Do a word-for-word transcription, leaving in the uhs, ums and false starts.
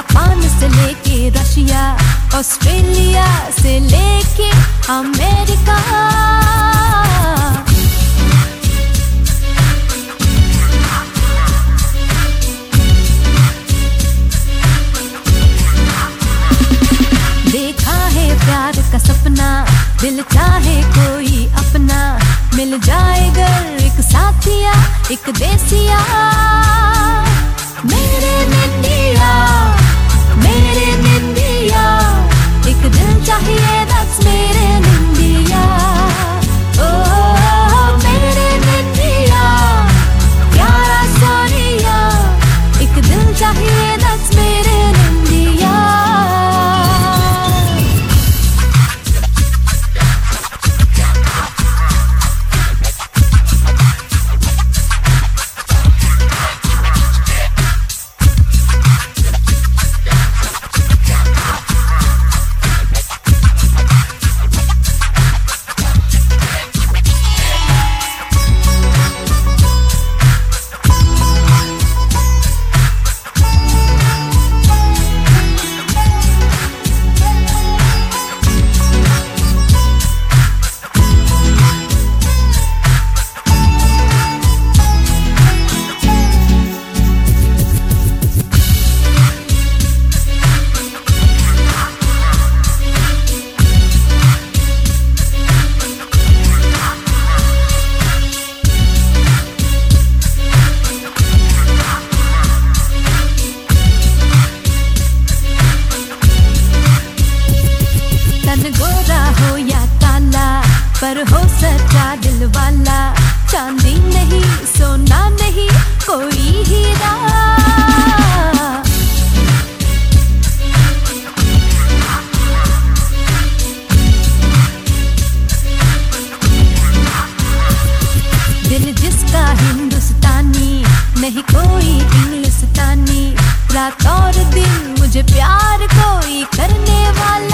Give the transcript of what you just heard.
Japan से लेके Russia, Australia से लेके अमेरिका, देखा है प्यार का सपना, दिल चाहे कोई अपना, मिल जाए घर एक साथिया एक देसिया। मेरे निंदिया मेरे निंदिया, एक दिल चाहिए दस मेरे निंदिया। ओ मेरे निंदिया प्यारा सोनिया, एक दिल चाहिए दस मेरे निंदिया। गोरा हो या काला, पर हो सच्चा दिल वाला, चांदी नहीं सोना नहीं कोई हीरा। दिल जिसका हिंदुस्तानी, नहीं कोई इंग्लिस्तानी, रात और दिन मुझे प्यार कोई करने वाला।